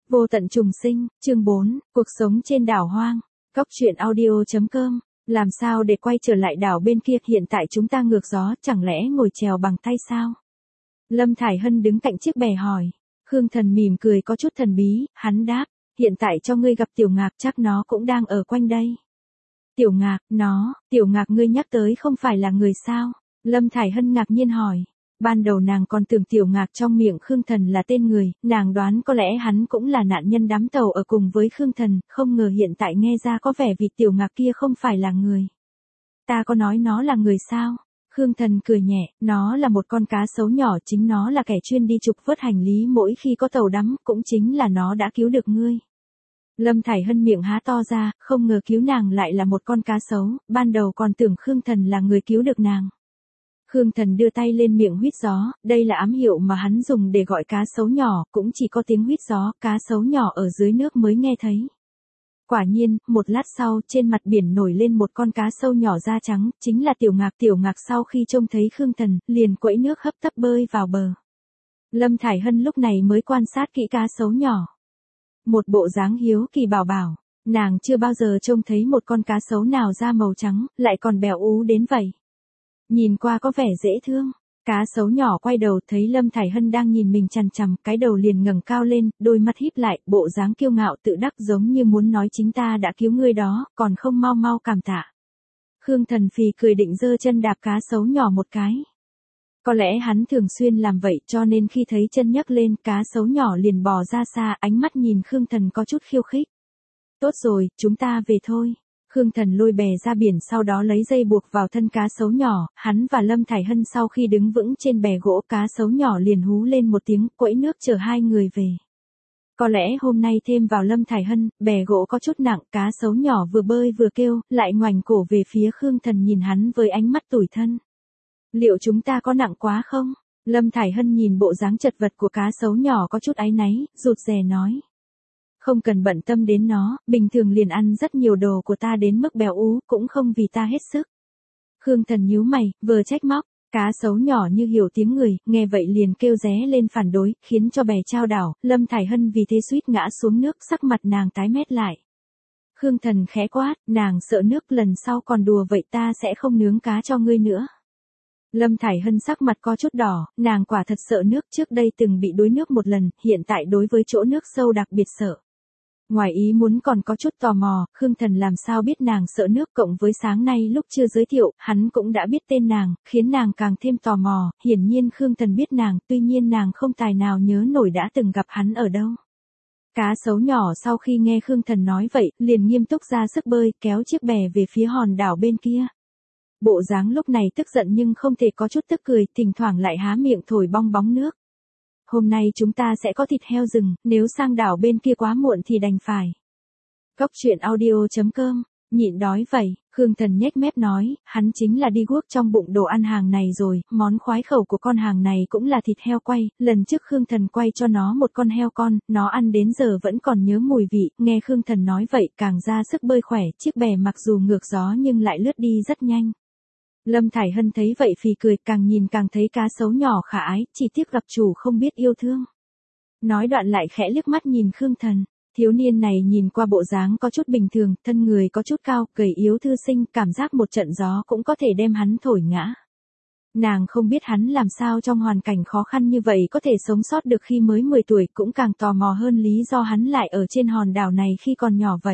Vô tận trùng sinh, chương 4, cuộc sống trên đảo hoang. Góc truyện audio.com. Làm sao để quay trở lại đảo bên kia, hiện tại chúng ta ngược gió, chẳng lẽ ngồi chèo bằng tay sao? Lâm Thải Hân đứng cạnh chiếc bè hỏi. Khương Thần mỉm cười có chút thần bí, hắn đáp, hiện tại cho ngươi gặp Tiểu Ngạc, chắc nó cũng đang ở quanh đây. Tiểu Ngạc, Tiểu Ngạc ngươi nhắc tới không phải là người sao? Lâm Thải Hân ngạc nhiên hỏi. Ban đầu nàng còn tưởng Tiểu Ngạc trong miệng Khương Thần là tên người, nàng đoán có lẽ hắn cũng là nạn nhân đắm tàu ở cùng với Khương Thần, không ngờ hiện tại nghe ra có vẻ vì Tiểu Ngạc kia không phải là người. Ta có nói nó là người sao? Khương Thần cười nhẹ, nó là một con cá sấu nhỏ, chính nó là kẻ chuyên đi trục vớt hành lý mỗi khi có tàu đắm, cũng chính là nó đã cứu được ngươi. Lâm Thải Hân miệng há to ra, không ngờ cứu nàng lại là một con cá sấu, ban đầu còn tưởng Khương Thần là người cứu được nàng. Khương Thần đưa tay lên miệng huýt gió, đây là ám hiệu mà hắn dùng để gọi cá sấu nhỏ, cũng chỉ có tiếng huýt gió, cá sấu nhỏ ở dưới nước mới nghe thấy. Quả nhiên, một lát sau, trên mặt biển nổi lên một con cá sâu nhỏ da trắng, chính là Tiểu Ngạc. Tiểu Ngạc sau khi trông thấy Khương Thần, liền quẫy nước hấp tấp bơi vào bờ. Lâm Thải Hân lúc này mới quan sát kỹ cá sấu nhỏ. Một bộ dáng hiếu kỳ bảo bảo, nàng chưa bao giờ trông thấy một con cá sấu nào da màu trắng, lại còn bèo ú đến vậy. Nhìn qua có vẻ dễ thương. Cá sấu nhỏ quay đầu thấy Lâm Thải Hân đang nhìn mình chằm chằm, cái đầu liền ngẩng cao lên, đôi mắt híp lại, bộ dáng kiêu ngạo tự đắc giống như muốn nói chính ta đã cứu ngươi đó, còn không mau mau cảm tạ. Khương Thần phì cười định giơ chân đạp cá sấu nhỏ một cái. Có lẽ hắn thường xuyên làm vậy cho nên khi thấy chân nhấc lên, cá sấu nhỏ liền bò ra xa, ánh mắt nhìn Khương Thần có chút khiêu khích. Tốt rồi, chúng ta về thôi. Khương Thần lôi bè ra biển, sau đó lấy dây buộc vào thân cá sấu nhỏ, hắn và Lâm Thải Hân sau khi đứng vững trên bè gỗ, cá sấu nhỏ liền hú lên một tiếng, quẫy nước chở hai người về. Có lẽ hôm nay thêm vào Lâm Thải Hân, bè gỗ có chút nặng, cá sấu nhỏ vừa bơi vừa kêu, lại ngoảnh cổ về phía Khương Thần nhìn hắn với ánh mắt tủi thân. Liệu chúng ta có nặng quá không? Lâm Thải Hân nhìn bộ dáng chật vật của cá sấu nhỏ có chút áy náy, rụt rè nói. Không cần bận tâm đến nó, bình thường liền ăn rất nhiều đồ của ta đến mức béo ú, cũng không vì ta hết sức. Khương Thần nhíu mày, vừa trách móc, cá sấu nhỏ như hiểu tiếng người, nghe vậy liền kêu ré lên phản đối, khiến cho bè chao đảo, Lâm Thải Hân vì thế suýt ngã xuống nước, sắc mặt nàng tái mét lại. Khương Thần khẽ quát, nàng sợ nước, lần sau còn đùa vậy ta sẽ không nướng cá cho ngươi nữa. Lâm Thải Hân sắc mặt có chút đỏ, nàng quả thật sợ nước, trước đây từng bị đuối nước một lần, hiện tại đối với chỗ nước sâu đặc biệt sợ. Ngoài ý muốn còn có chút tò mò, Khương Thần làm sao biết nàng sợ nước, cộng với sáng nay lúc chưa giới thiệu, hắn cũng đã biết tên nàng, khiến nàng càng thêm tò mò, hiển nhiên Khương Thần biết nàng, tuy nhiên nàng không tài nào nhớ nổi đã từng gặp hắn ở đâu. Cá sấu nhỏ sau khi nghe Khương Thần nói vậy, liền nghiêm túc ra sức bơi, kéo chiếc bè về phía hòn đảo bên kia. Bộ dáng lúc này tức giận nhưng không thể có chút tức cười, thỉnh thoảng lại há miệng thổi bong bóng nước. Hôm nay chúng ta sẽ có thịt heo rừng, nếu sang đảo bên kia quá muộn thì đành phải. Góc truyện audio.com, nhịn đói vậy, Khương Thần nhếch mép nói, hắn chính là đi guốc trong bụng đồ ăn hàng này rồi, món khoái khẩu của con hàng này cũng là thịt heo quay, lần trước Khương Thần quay cho nó một con heo con, nó ăn đến giờ vẫn còn nhớ mùi vị, nghe Khương Thần nói vậy càng ra sức bơi khỏe, chiếc bè mặc dù ngược gió nhưng lại lướt đi rất nhanh. Lâm Thải Hân thấy vậy phì cười, càng nhìn càng thấy cá sấu nhỏ khả ái, chỉ tiếc gặp chủ không biết yêu thương. Nói đoạn lại khẽ liếc mắt nhìn Khương Thần, thiếu niên này nhìn qua bộ dáng có chút bình thường, thân người có chút cao, gầy yếu thư sinh, cảm giác một trận gió cũng có thể đem hắn thổi ngã. Nàng không biết hắn làm sao trong hoàn cảnh khó khăn như vậy có thể sống sót được khi mới 10 tuổi, cũng càng tò mò hơn lý do hắn lại ở trên hòn đảo này khi còn nhỏ vậy.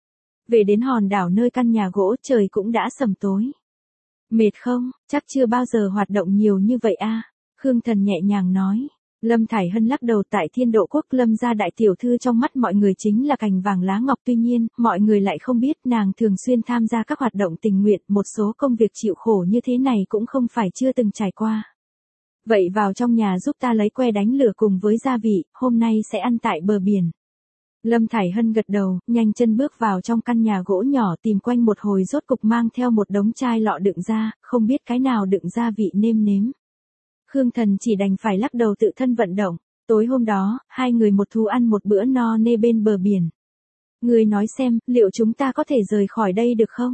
Về đến hòn đảo nơi căn nhà gỗ, trời cũng đã sầm tối. Mệt không, chắc chưa bao giờ hoạt động nhiều như vậy a. Khương Thần nhẹ nhàng nói. Lâm Thải Hân lắc đầu, tại Thiên Độ Quốc Lâm gia đại tiểu thư trong mắt mọi người chính là cành vàng lá ngọc, tuy nhiên, mọi người lại không biết nàng thường xuyên tham gia các hoạt động tình nguyện, một số công việc chịu khổ như thế này cũng không phải chưa từng trải qua. Vậy vào trong nhà giúp ta lấy que đánh lửa cùng với gia vị, hôm nay sẽ ăn tại bờ biển. Lâm Thải Hân gật đầu, nhanh chân bước vào trong căn nhà gỗ nhỏ, tìm quanh một hồi rốt cục mang theo một đống chai lọ đựng ra, không biết cái nào đựng gia vị nêm nếm. Khương Thần chỉ đành phải lắc đầu tự thân vận động. Tối hôm đó, hai người một thú ăn một bữa no nê bên bờ biển. Người nói xem, liệu chúng ta có thể rời khỏi đây được không?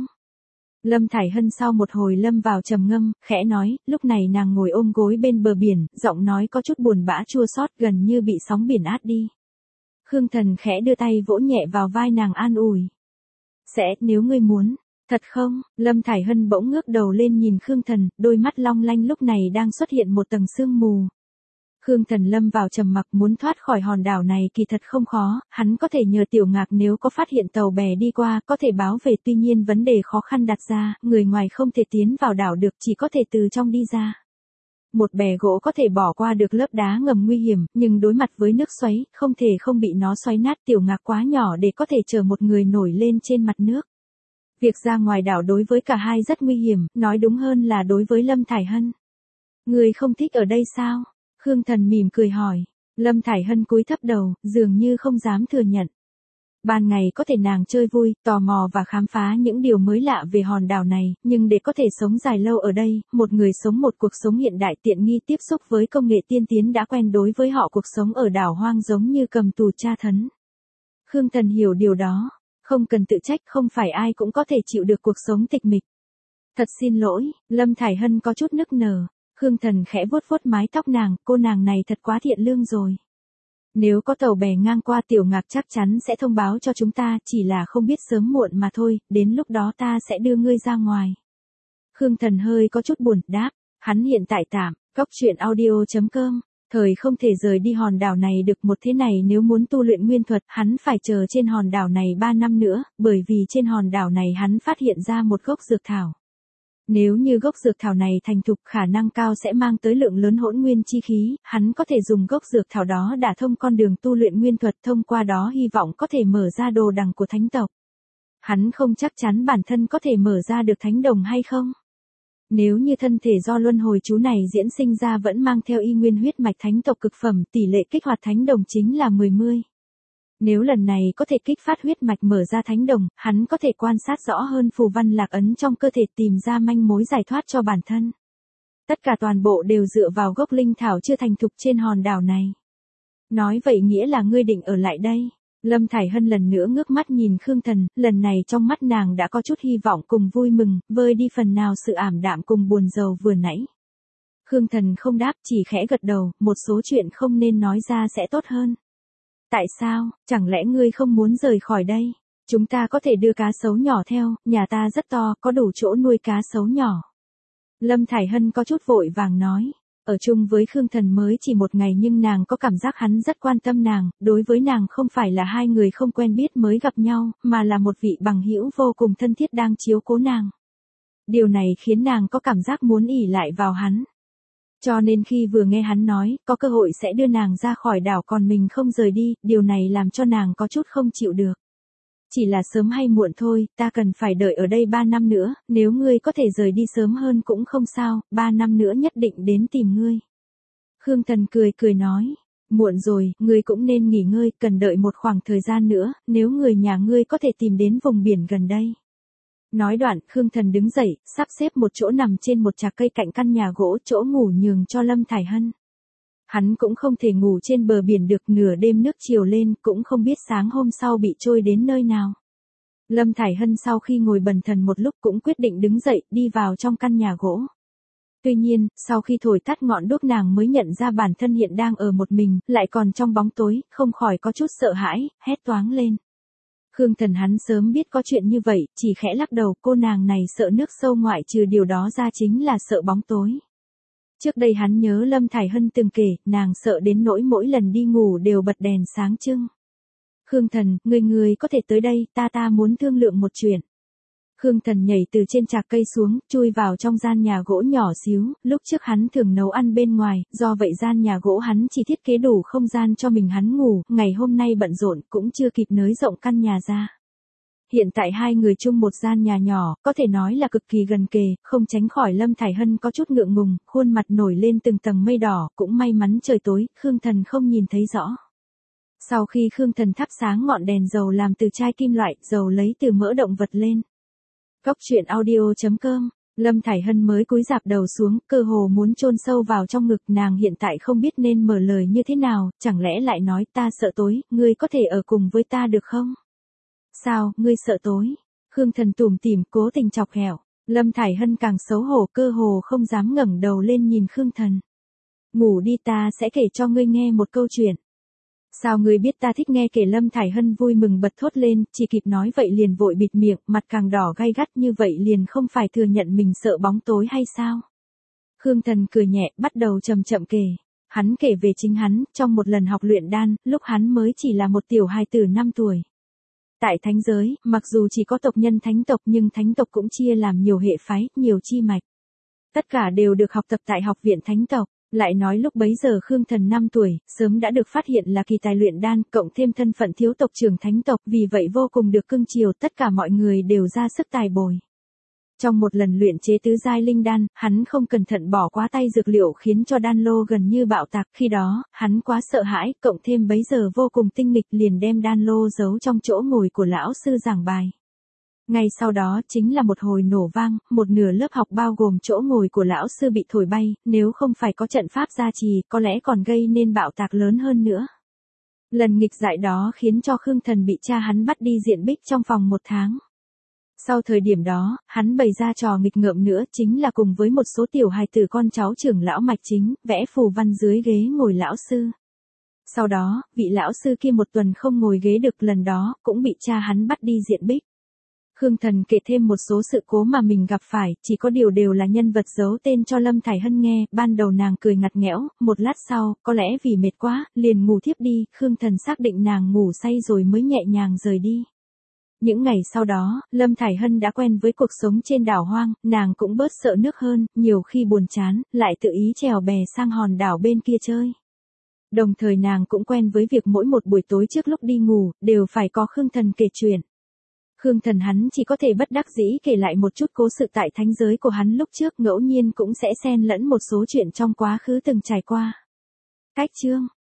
Lâm Thải Hân sau một hồi lâm vào trầm ngâm, khẽ nói, lúc này nàng ngồi ôm gối bên bờ biển, giọng nói có chút buồn bã chua xót, gần như bị sóng biển át đi. Khương Thần khẽ đưa tay vỗ nhẹ vào vai nàng an ủi. Sẽ, nếu ngươi muốn. Thật không? Lâm Thải Hân bỗng ngước đầu lên nhìn Khương Thần, đôi mắt long lanh lúc này đang xuất hiện một tầng sương mù. Khương Thần lâm vào trầm mặc, muốn thoát khỏi hòn đảo này kỳ thật không khó, hắn có thể nhờ Tiểu Ngạc nếu có phát hiện tàu bè đi qua, có thể báo về, tuy nhiên vấn đề khó khăn đặt ra, người ngoài không thể tiến vào đảo được, chỉ có thể từ trong đi ra. Một bè gỗ có thể bỏ qua được lớp đá ngầm nguy hiểm, nhưng đối mặt với nước xoáy, không thể không bị nó xoáy nát. Tiểu Ngạc quá nhỏ để có thể chở một người nổi lên trên mặt nước. Việc ra ngoài đảo đối với cả hai rất nguy hiểm, nói đúng hơn là đối với Lâm Thải Hân. Người không thích ở đây sao? Khương Thần mỉm cười hỏi. Lâm Thải Hân cúi thấp đầu, dường như không dám thừa nhận. Ban ngày có thể nàng chơi vui, tò mò và khám phá những điều mới lạ về hòn đảo này, nhưng để có thể sống dài lâu ở đây, một người sống một cuộc sống hiện đại tiện nghi tiếp xúc với công nghệ tiên tiến đã quen, đối với họ cuộc sống ở đảo hoang giống như cầm tù tra thấn. Khương Thần hiểu điều đó, không cần tự trách, không phải ai cũng có thể chịu được cuộc sống tịch mịch. Thật xin lỗi, Lâm Thải Hân có chút nức nở. Khương Thần khẽ vuốt vuốt mái tóc nàng, cô nàng này thật quá thiện lương rồi. Nếu có tàu bè ngang qua, Tiểu Ngạc chắc chắn sẽ thông báo cho chúng ta, chỉ là không biết sớm muộn mà thôi, đến lúc đó ta sẽ đưa ngươi ra ngoài. Khương Thần hơi có chút buồn, đáp, hắn hiện tại tạm, coctruyện.audio.com, thời không thể rời đi hòn đảo này được. Một thế này nếu muốn tu luyện nguyên thuật, hắn phải chờ trên hòn đảo này 3 năm nữa, bởi vì trên hòn đảo này hắn phát hiện ra một gốc dược thảo. Nếu như gốc dược thảo này thành thục, khả năng cao sẽ mang tới lượng lớn hỗn nguyên chi khí, hắn có thể dùng gốc dược thảo đó đả thông con đường tu luyện nguyên thuật, thông qua đó hy vọng có thể mở ra đồ đằng của thánh tộc. Hắn không chắc chắn bản thân có thể mở ra được thánh đồng hay không. Nếu như thân thể do luân hồi chú này diễn sinh ra vẫn mang theo y nguyên huyết mạch thánh tộc cực phẩm, tỷ lệ kích hoạt thánh đồng chính là 10/10. Nếu lần này có thể kích phát huyết mạch mở ra thánh đồng, hắn có thể quan sát rõ hơn phù văn lạc ấn trong cơ thể, tìm ra manh mối giải thoát cho bản thân. Tất cả toàn bộ đều dựa vào gốc linh thảo chưa thành thục trên hòn đảo này. Nói vậy nghĩa là ngươi định ở lại đây. Lâm Thải Hân lần nữa ngước mắt nhìn Khương Thần, lần này trong mắt nàng đã có chút hy vọng cùng vui mừng, vơi đi phần nào sự ảm đạm cùng buồn rầu vừa nãy. Khương Thần không đáp, chỉ khẽ gật đầu, một số chuyện không nên nói ra sẽ tốt hơn. Tại sao, chẳng lẽ ngươi không muốn rời khỏi đây? Chúng ta có thể đưa cá sấu nhỏ theo, nhà ta rất to, có đủ chỗ nuôi cá sấu nhỏ. Lâm Thải Hân có chút vội vàng nói. Ở chung với Khương Thần mới chỉ 1 ngày nhưng nàng có cảm giác hắn rất quan tâm nàng, đối với nàng không phải là hai người không quen biết mới gặp nhau, mà là một vị bằng hữu vô cùng thân thiết đang chiếu cố nàng. Điều này khiến nàng có cảm giác muốn ỷ lại vào hắn. Cho nên khi vừa nghe hắn nói, có cơ hội sẽ đưa nàng ra khỏi đảo còn mình không rời đi, điều này làm cho nàng có chút không chịu được. Chỉ là sớm hay muộn thôi, ta cần phải đợi ở đây 3 năm nữa, nếu ngươi có thể rời đi sớm hơn cũng không sao, 3 năm nữa nhất định đến tìm ngươi. Khương Thần cười cười nói, muộn rồi, ngươi cũng nên nghỉ ngơi, cần đợi một khoảng thời gian nữa, nếu người nhà ngươi có thể tìm đến vùng biển gần đây. Nói đoạn, Khương Thần đứng dậy, sắp xếp một chỗ nằm trên một chạc cây cạnh căn nhà gỗ, chỗ ngủ nhường cho Lâm Thải Hân. Hắn cũng không thể ngủ trên bờ biển được, nửa đêm nước chiều lên, cũng không biết sáng hôm sau bị trôi đến nơi nào. Lâm Thải Hân sau khi ngồi bần thần một lúc cũng quyết định đứng dậy, đi vào trong căn nhà gỗ. Tuy nhiên, sau khi thổi tắt ngọn đuốc nàng mới nhận ra bản thân hiện đang ở một mình, lại còn trong bóng tối, không khỏi có chút sợ hãi, hét toáng lên. Khương Thần hắn sớm biết có chuyện như vậy, chỉ khẽ lắc đầu, cô nàng này sợ nước sâu, ngoại trừ điều đó ra chính là sợ bóng tối. Trước đây hắn nhớ Lâm Thải Hân từng kể, nàng sợ đến nỗi mỗi lần đi ngủ đều bật đèn sáng trưng. Khương Thần, người có thể tới đây, ta muốn thương lượng một chuyện. Khương Thần nhảy từ trên chạc cây xuống, chui vào trong gian nhà gỗ nhỏ xíu, lúc trước hắn thường nấu ăn bên ngoài, do vậy gian nhà gỗ hắn chỉ thiết kế đủ không gian cho mình hắn ngủ, ngày hôm nay bận rộn cũng chưa kịp nới rộng căn nhà ra. Hiện tại hai người chung một gian nhà nhỏ, có thể nói là cực kỳ gần kề, không tránh khỏi Lâm Thải Hân có chút ngượng ngùng, khuôn mặt nổi lên từng tầng mây đỏ, cũng may mắn trời tối, Khương Thần không nhìn thấy rõ. Sau khi Khương Thần thắp sáng ngọn đèn dầu làm từ chai kim loại, dầu lấy từ mỡ động vật lên. Coctruyện.audio.com, Lâm Thải Hân mới cúi rạp đầu xuống, cơ hồ muốn chôn sâu vào trong ngực nàng, hiện tại không biết nên mở lời như thế nào, chẳng lẽ lại nói ta sợ tối, ngươi có thể ở cùng với ta được không? Sao, ngươi sợ tối? Khương Thần tủm tỉm cố tình chọc ghẹo. Lâm Thải Hân càng xấu hổ, cơ hồ không dám ngẩng đầu lên nhìn Khương Thần. Ngủ đi, ta sẽ kể cho ngươi nghe một câu chuyện. Sao ngươi biết ta thích nghe kể? Lâm Thải Hân vui mừng bật thốt lên, chỉ kịp nói vậy liền vội bịt miệng, mặt càng đỏ gay gắt như vậy liền không phải thừa nhận mình sợ bóng tối hay sao? Khương Thần cười nhẹ, bắt đầu chậm chậm kể. Hắn kể về chính hắn, trong một lần học luyện đan, lúc hắn mới chỉ là một tiểu hài tử 5 tuổi. Tại thánh giới, mặc dù chỉ có tộc nhân thánh tộc nhưng thánh tộc cũng chia làm nhiều hệ phái, nhiều chi mạch. Tất cả đều được học tập tại học viện thánh tộc. Lại nói lúc bấy giờ Khương Thần 5 tuổi, sớm đã được phát hiện là kỳ tài luyện đan, cộng thêm thân phận thiếu tộc trưởng thánh tộc, vì vậy vô cùng được cưng chiều, tất cả mọi người đều ra sức tài bồi. Trong một lần luyện chế tứ giai linh đan, hắn không cẩn thận bỏ quá tay dược liệu khiến cho đan lô gần như bạo tạc, khi đó, hắn quá sợ hãi, cộng thêm bấy giờ vô cùng tinh nghịch liền đem đan lô giấu trong chỗ ngồi của lão sư giảng bài. Ngay sau đó chính là một hồi nổ vang, một nửa lớp học bao gồm chỗ ngồi của lão sư bị thổi bay, nếu không phải có trận pháp gia trì, có lẽ còn gây nên bạo tạc lớn hơn nữa. Lần nghịch dại đó khiến cho Khương Thần bị cha hắn bắt đi diện bích trong vòng 1 tháng. Sau thời điểm đó, hắn bày ra trò nghịch ngợm nữa, chính là cùng với một số tiểu hài tử con cháu trưởng lão mạch chính, vẽ phù văn dưới ghế ngồi lão sư. Sau đó, vị lão sư kia 1 tuần không ngồi ghế được, lần đó, cũng bị cha hắn bắt đi diện bích. Khương Thần kể thêm một số sự cố mà mình gặp phải, chỉ có điều đều là nhân vật giấu tên cho Lâm Thải Hân nghe, ban đầu nàng cười ngặt nghẽo, một lát sau, có lẽ vì mệt quá, liền ngủ thiếp đi, Khương Thần xác định nàng ngủ say rồi mới nhẹ nhàng rời đi. Những ngày sau đó, Lâm Thải Hân đã quen với cuộc sống trên đảo hoang, nàng cũng bớt sợ nước hơn, nhiều khi buồn chán, lại tự ý chèo bè sang hòn đảo bên kia chơi. Đồng thời nàng cũng quen với việc mỗi một buổi tối trước lúc đi ngủ, đều phải có Khương Thần kể chuyện. Khương Thần hắn chỉ có thể bất đắc dĩ kể lại một chút cố sự tại thánh giới của hắn lúc trước, ngẫu nhiên cũng sẽ xen lẫn một số chuyện trong quá khứ từng trải qua. Cách chương